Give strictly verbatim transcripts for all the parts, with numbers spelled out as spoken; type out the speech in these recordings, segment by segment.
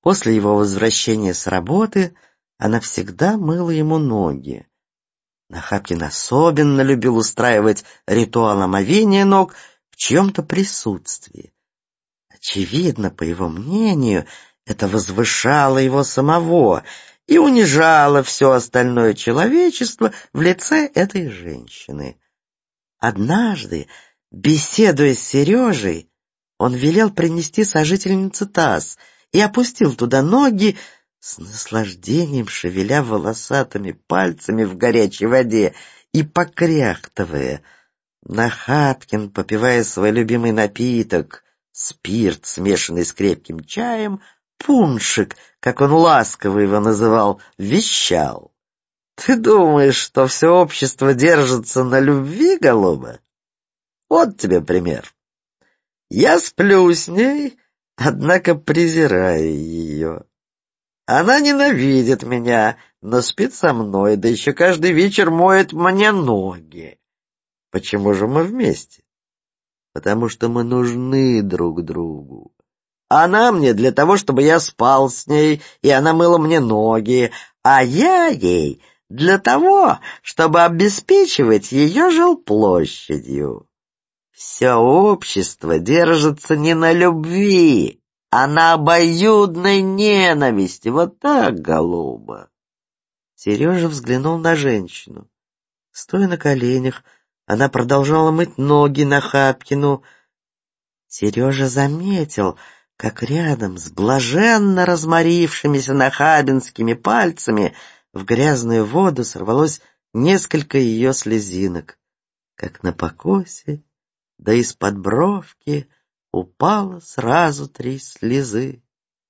После его возвращения с работы она всегда мыла ему ноги. Нахапкин особенно любил устраивать ритуал омовения ног в чьем-то присутствии. Очевидно, по его мнению, это возвышало его самого и унижало все остальное человечество в лице этой женщины. Однажды, беседуя с Сережей, он велел принести сожительнице таз и опустил туда ноги, с наслаждением шевеля волосатыми пальцами в горячей воде и покряхтывая. Нахапкин, попивая свой любимый напиток, спирт, смешанный с крепким чаем, пуншик, как он ласково его называл, вещал: «Ты думаешь, что все общество держится на любви, голуба? Вот тебе пример. Я сплю с ней, однако презираю ее. Она ненавидит меня, но спит со мной, да еще каждый вечер моет мне ноги. Почему же мы вместе? Потому что мы нужны друг другу. Она мне для того, чтобы я спал с ней, и она мыла мне ноги, а я ей для того, чтобы обеспечивать ее жилплощадью. Все общество держится не на любви, а на обоюдной ненависти. Вот так, голуба». Сережа взглянул на женщину. Стоя на коленях, она продолжала мыть ноги Нахапкину. Сережа заметил, как рядом с блаженно разморившимися нахабинскими пальцами в грязную воду сорвалось несколько ее слезинок, как на покосе, да из-под бровки упало сразу три слезы.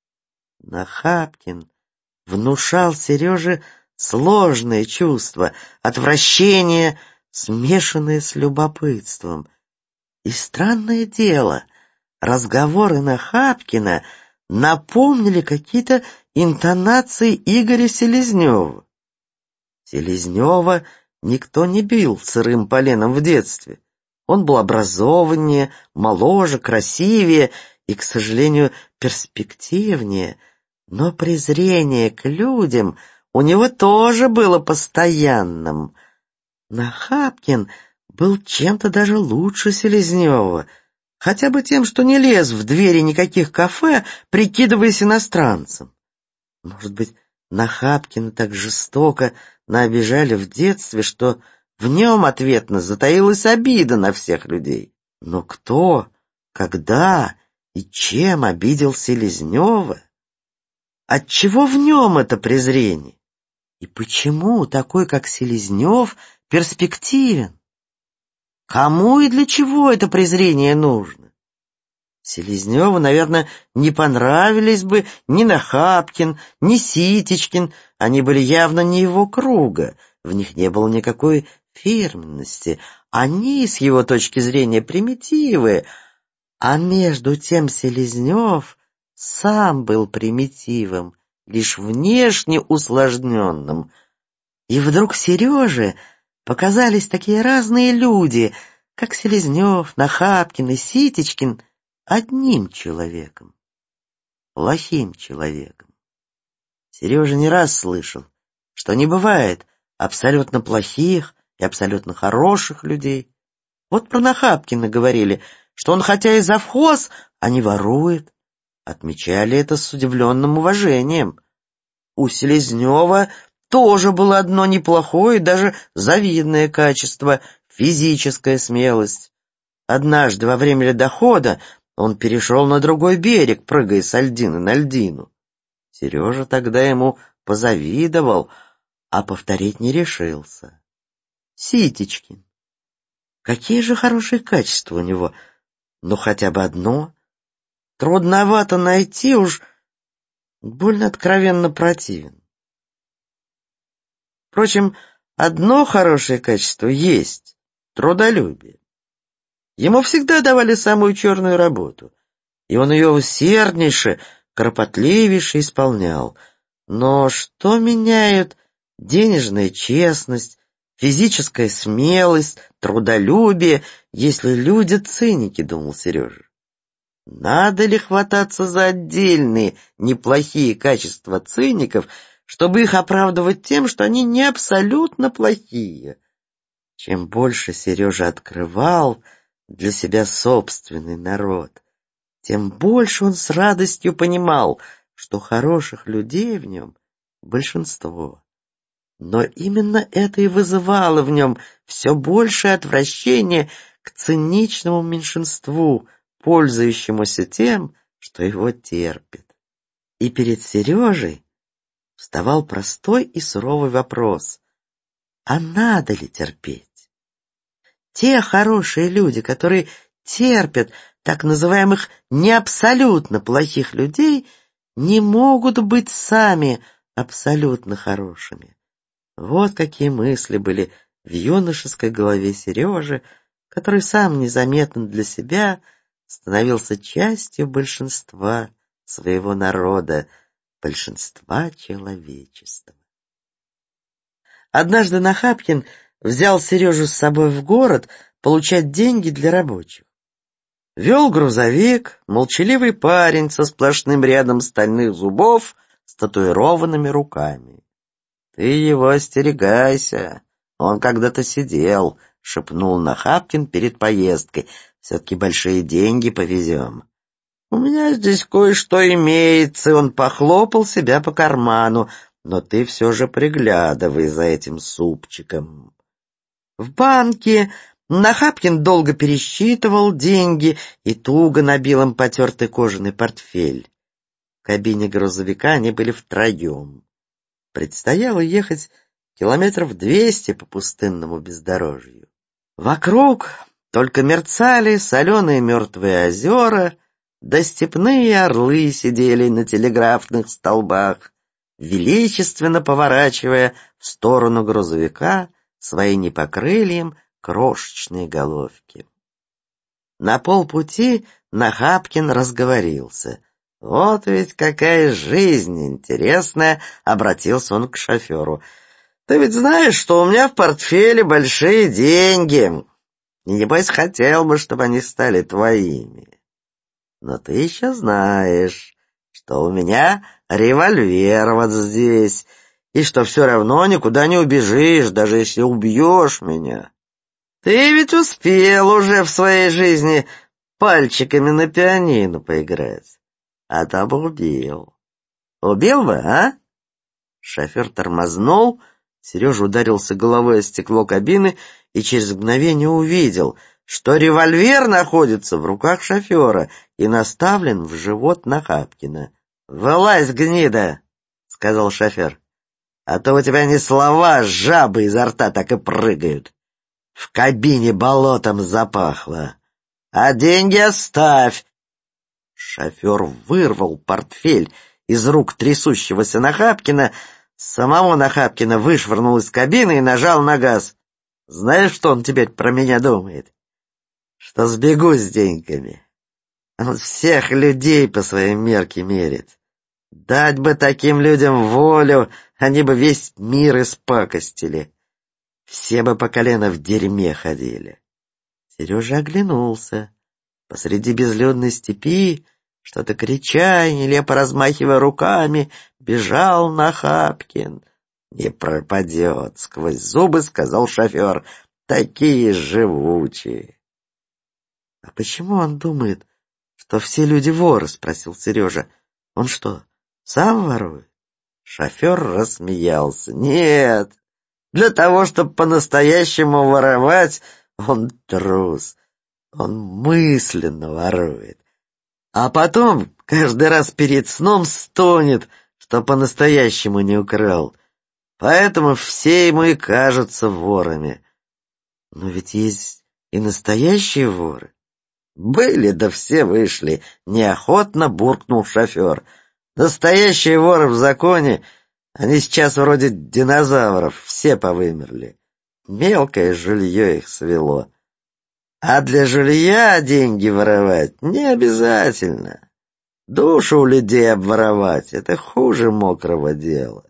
Нахапкин внушал Сереже сложное чувство, отвращение, смешанное с любопытством. И странное дело, разговоры Нахапкина напомнили какие-то интонации Игоря Селезнева. Селезнева никто не бил сырым поленом в детстве. Он был образованнее, моложе, красивее и, к сожалению, перспективнее, но презрение к людям у него тоже было постоянным. Нахапкин был чем-то даже лучше Селезнева, хотя бы тем, что не лез в двери никаких кафе, прикидываясь иностранцем. Может быть, Нахапкина так жестоко наобижали в детстве, что в нем ответно затаилась обида на всех людей. Но кто, когда и чем обидел Селезнева? Отчего в нем это презрение? И почему такой, как Селезнев, перспективен? Кому и для чего это презрение нужно? Селезневу, наверное, не понравились бы ни Нахапкин, ни Ситечкин. Они были явно не его круга, в них не было никакой фирменности. Они, с его точки зрения, примитивы, а между тем Селезнев сам был примитивом, лишь внешне усложненным. И вдруг Сереже показались такие разные люди, как Селезнев, Нахапкин и Ситечкин, одним человеком, плохим человеком. Сережа не раз слышал, что не бывает абсолютно плохих и абсолютно хороших людей. Вот про Нахапкина говорили, что он хотя и завхоз, а не ворует. Отмечали это с удивленным уважением. У Селезнева тоже было одно неплохое, даже завидное качество — физическая смелость. Однажды во время ледохода он перешел на другой берег, прыгая с льдины на льдину. Сережа тогда ему позавидовал, а повторить не решился. Ситечкин. Какие же хорошие качества у него, ну хотя бы одно. Трудновато найти, уж больно откровенно противен. Впрочем, одно хорошее качество есть — трудолюбие. Ему всегда давали самую черную работу, и он ее усерднейше, кропотливейше исполнял. Но что меняют денежная честность, физическая смелость, трудолюбие, если люди циники, думал Сережа. Надо ли хвататься за отдельные неплохие качества циников, чтобы их оправдывать тем, что они не абсолютно плохие? Чем больше Сережа открывал для себя собственный народ, тем больше он с радостью понимал, что хороших людей в нем большинство. Но именно это и вызывало в нем все большее отвращение к циничному меньшинству, пользующемуся тем, что его терпит. И перед Сережей вставал простой и суровый вопрос: а надо ли терпеть? Те хорошие люди, которые терпят так называемых не абсолютно плохих людей, не могут быть сами абсолютно хорошими. Вот какие мысли были в юношеской голове Сережи, который сам незаметно для себя становился частью большинства своего народа, большинства человечества. Однажды Нахапкин взял Сережу с собой в город получать деньги для рабочих. Вел грузовик молчаливый парень со сплошным рядом стальных зубов с татуированными руками. «Ты его остерегайся, он когда-то сидел», — шепнул Нахапкин перед поездкой. «Все-таки большие деньги повезем». «У меня здесь кое-что имеется», — и он похлопал себя по карману. «Но ты все же приглядывай за этим супчиком». В банке Нахапкин долго пересчитывал деньги и туго набил им потертый кожаный портфель. В кабине грузовика они были втроем. Предстояло ехать километров двести по пустынному бездорожью. Вокруг только мерцали соленые мертвые озера, да степные орлы сидели на телеграфных столбах, величественно поворачивая в сторону грузовика свои не по крыльям крошечные головки. На полпути Нахапкин разговорился. «Вот ведь какая жизнь интересная!» — обратился он к шоферу. «Ты ведь знаешь, что у меня в портфеле большие деньги, и небось хотел бы, чтобы они стали твоими. Но ты еще знаешь, что у меня револьвер вот здесь, и что все равно никуда не убежишь, даже если убьешь меня. Ты ведь успел уже в своей жизни пальчиками на пианино поиграть, а там бы убил. Убил бы, а?» Шофер тормознул, Сережа ударился головой о стекло кабины и через мгновение увидел, что револьвер находится в руках шофера и наставлен в живот Нахапкина. «Вылазь, гнида!» — сказал шофер. «А то у тебя не слова, жабы изо рта так и прыгают. В кабине болотом запахло. А деньги оставь!» Шофер вырвал портфель из рук трясущегося Нахапкина, самого Нахапкина вышвырнул из кабины и нажал на газ. «Знаешь, что он теперь про меня думает? Что сбегу с деньгами. Он всех людей по своей мерке мерит. Дать бы таким людям волю, они бы весь мир испакостили. Все бы по колено в дерьме ходили». Сережа оглянулся. Посреди безлюдной степи, что-то крича и нелепо размахивая руками, бежал Нахапкин. «Не пропадет», — сквозь зубы сказал шофер. «Такие живучие». «А почему он думает, что все люди воры?» — спросил Сережа. «Он что, сам ворует?» Шофер рассмеялся. «Нет, для того, чтобы по-настоящему воровать, он трус. Он мысленно ворует. А потом каждый раз перед сном стонет, что по-настоящему не украл. Поэтому все ему и кажутся ворами. Но ведь есть и настоящие воры». «Были, да все вышли», — неохотно буркнул шофер. «Настоящие воры в законе, они сейчас вроде динозавров, все повымерли. Мелкое жулье их свело. А для жулья деньги воровать не обязательно. Душу у людей обворовать — это хуже мокрого дела».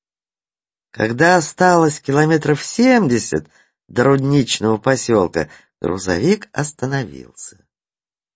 Когда осталось километров семьдесят до рудничного поселка, грузовик остановился.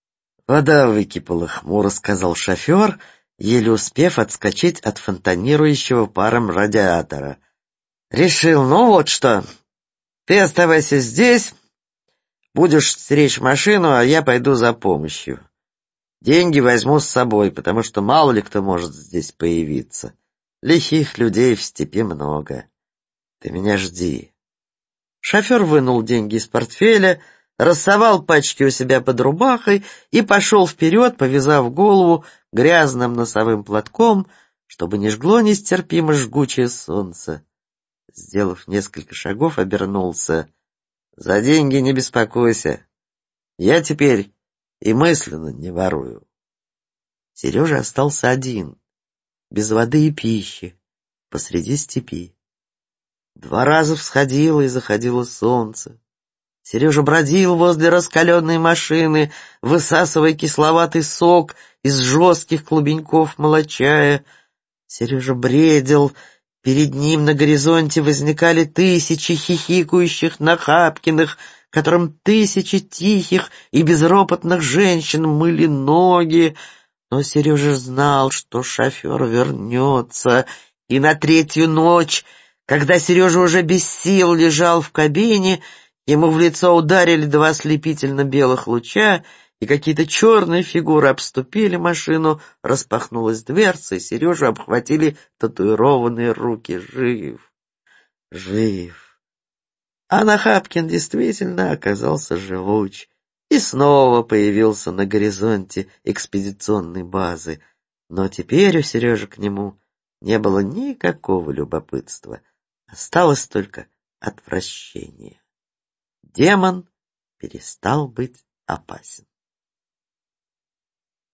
«Вода выкипала», — хмуро сказал шофер, еле успев отскочить от фонтанирующего паром радиатора. «Решил, ну вот что, ты оставайся здесь, будешь стеречь машину, а я пойду за помощью. Деньги возьму с собой, потому что мало ли кто может здесь появиться. Лихих людей в степи много. Ты меня жди». Шофер вынул деньги из портфеля, рассовал пачки у себя под рубахой и пошел вперед, повязав голову грязным носовым платком, чтобы не жгло нестерпимо жгучее солнце. Сделав несколько шагов, обернулся. «За деньги не беспокойся. Я теперь и мысленно не ворую». Сережа остался один, без воды и пищи, посреди степи. Два раза всходило и заходило солнце. Сережа бродил возле раскаленной машины, высасывая кисловатый сок из жестких клубеньков молочая. Сережа бредил. Перед ним на горизонте возникали тысячи хихикающих Нахапкиных, которым тысячи тихих и безропотных женщин мыли ноги. Но Сережа знал, что шофер вернется, и на третью ночь, когда Сережа уже без сил лежал в кабине, ему в лицо ударили два ослепительно белых луча, и какие-то черные фигуры обступили машину, распахнулась дверца, и Сережу обхватили татуированные руки. Жив, жив. А Нахапкин действительно оказался живуч и снова появился на горизонте экспедиционной базы. Но теперь у Сережи к нему не было никакого любопытства. Осталось только отвращение. Демон перестал быть опасен.